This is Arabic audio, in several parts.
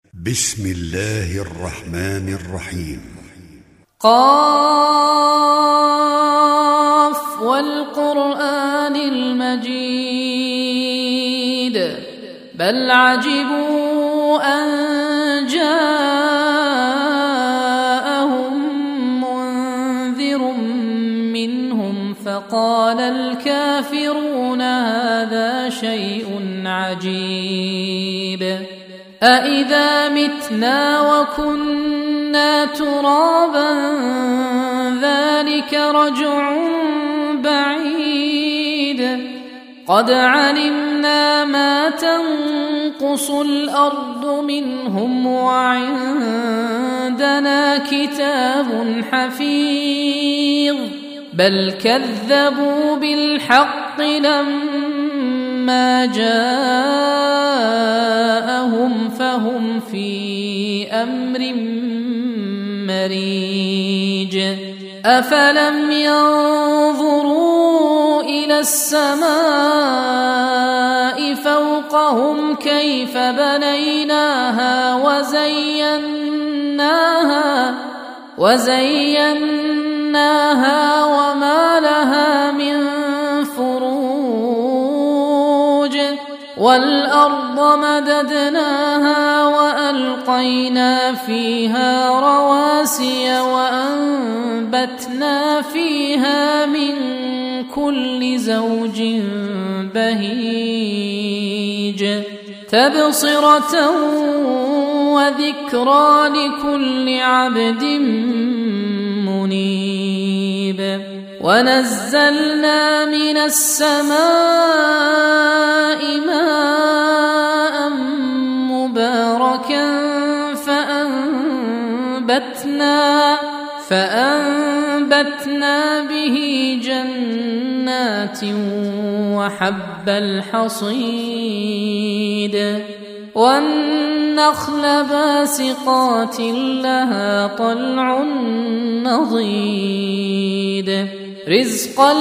بسم الله الرحمن الرحيم. قاف والقرآن المجيد بل عجبوا أن جاءهم منذر منهم فقال الكافرون هذا شيء عجيب أإذا متنا وكنا ترابا ذلك رجع بعيد قد علمنا ما تنقص الأرض منهم وعندنا كتاب حفيظ بل كذبوا بالحق لما جاءهم فهم في أمر مريج أفلم ينظروا إلى السماء فوقهم كيف بنيناها وزيناها وما لها من فروج والأرض مددناها وألقينا فيها رواسي وأنبتنا فيها من كل زوج بهيج تبصرة وذكرى لكل عبد منيب ونزلنا من السماء ماء مباركا فأنبتنا به جنات وحب الحصيد والنخل باسقات لها طلع نضيد رزقا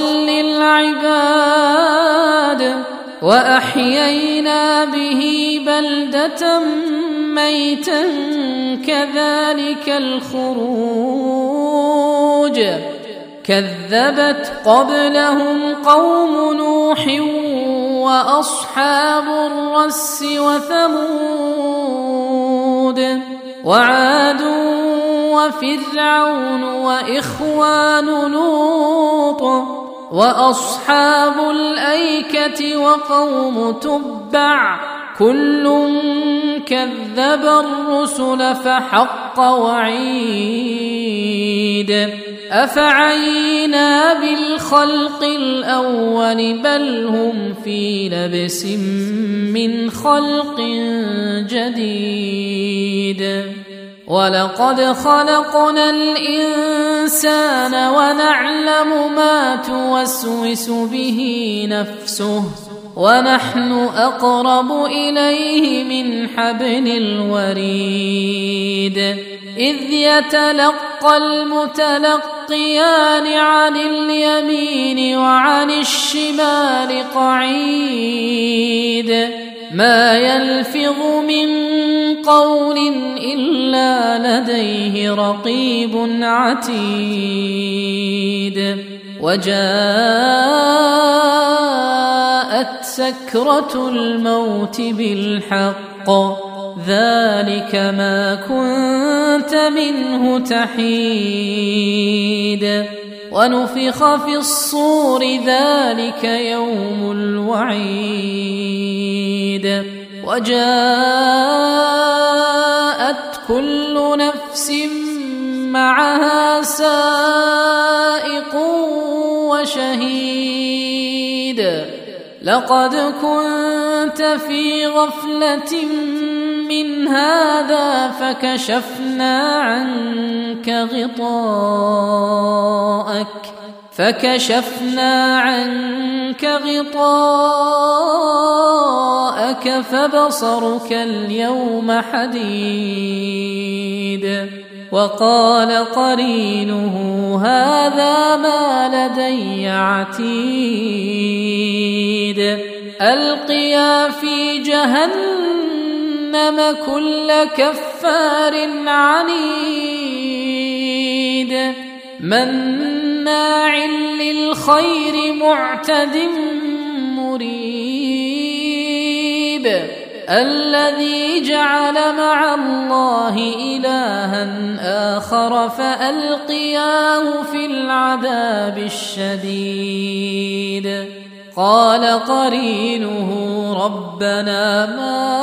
للعباد وأحيينا به بلدة ميتا كذلك الخروج كذبت قبلهم قوم نوح وأصحاب الرس وثمود وعاد وفرعون وإخوان لوط وأصحاب الأيكة وقوم تبع كل كذب الرسل فحق وعيد أفعينا بالخلق الأول بل هم في لبس من خلق جديد ولقد خلقنا الإنسان ونعلم ما توسوس به نفسه ونحن أقرب إليه من حبل الوريد إذ يتلقى المتلقيان عن اليمين وعن الشمال قعيد ما يلفظ من قول إلا لديه رقيب عتيد وجاءت سكرة الموت بالحق ذلك ما كنت منه تحيد ونفخ في الصور ذلك يوم الوعيد وجاءت كل نفس معها سائق وشهيد لقد كنت في غفلة من هذا فكشفنا عنك غطاءك فبصرك اليوم حديد وقال قرينه هذا ما لدي عتيد ألقيا في جهنم كل كفار عنيد مناع للخير معتد مريب الذي جعل مع الله إلها آخر فألقياه في العذاب الشديد قال قرينه ربنا ما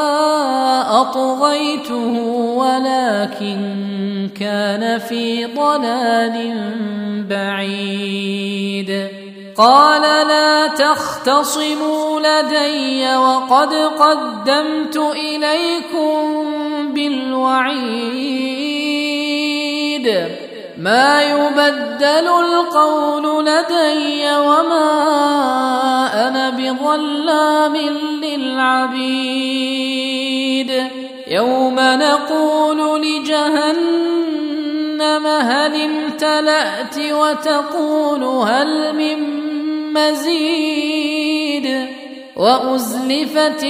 أطغيته ولكن كان في ضلال بعيد قال لا تختصموا لدي وقد قدمت إليكم بالوعيد ما يبدل القول لدي وما أنا بظلام للعبيد يوم نقول لجهنم هل امتلأت وتقول هل من مزيد وأزلفت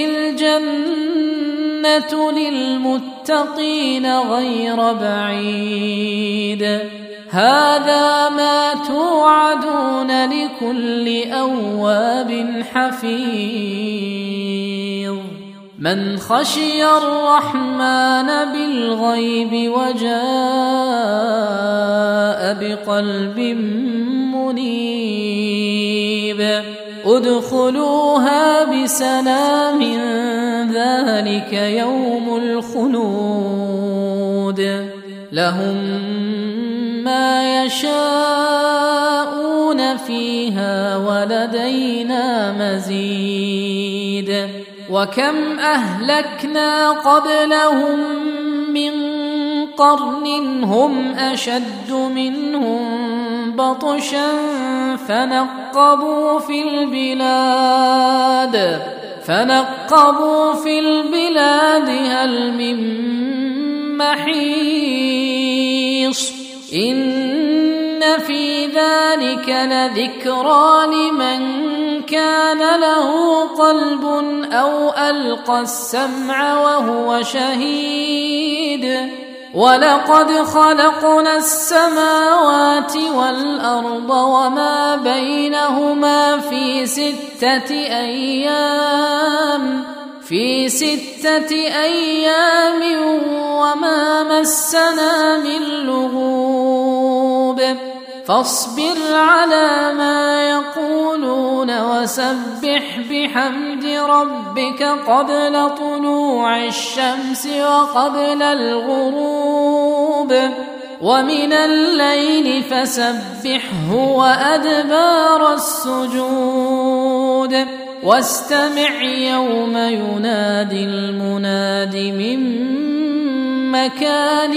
الجنة للمتقين غير بعيد هذا ما توعدون لكل أواب حفيظ من خشي الرحمن بالغيب وجاء بقلب منيب ادخلوها بسلام ذلك يوم الخلود لهم ما يشاءون فيها ولدينا مزيد وكم أهلكنا قبلهم من قرن هم أشد منهم بطشا فنقبوا في البلاد هل من محيص إن في ذلك لذكرى لمن كان له قلب أو ألقى السمع وهو شهيد ولقد خلقنا السماوات والأرض وما بينهما في 6 أيام وما مسنا من لغوب فاصبر على ما يقولون وسبح بحمد ربك قبل طلوع الشمس وقبل الغروب ومن الليل فسبحه وأدبار السجود واستمع يوم ينادي المناد من مكان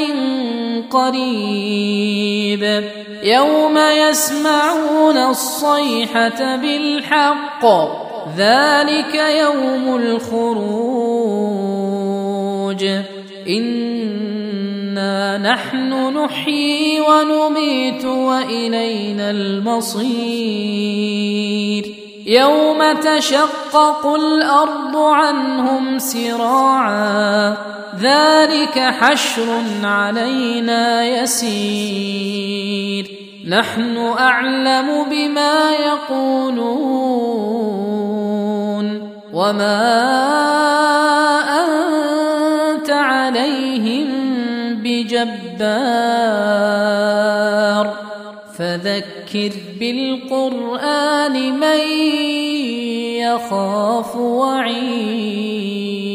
قريب يوم يسمعون الصيحة بالحق ذلك يوم الخروج إنا نحن نحيي ونميت وإلينا المصير يوم تشقق الأرض عنهم سراعا ذلك حشر علينا يسير نحن أعلم بما يقولون وما أنت عليهم بجبار فذكر بالقرآن من يخاف وعيد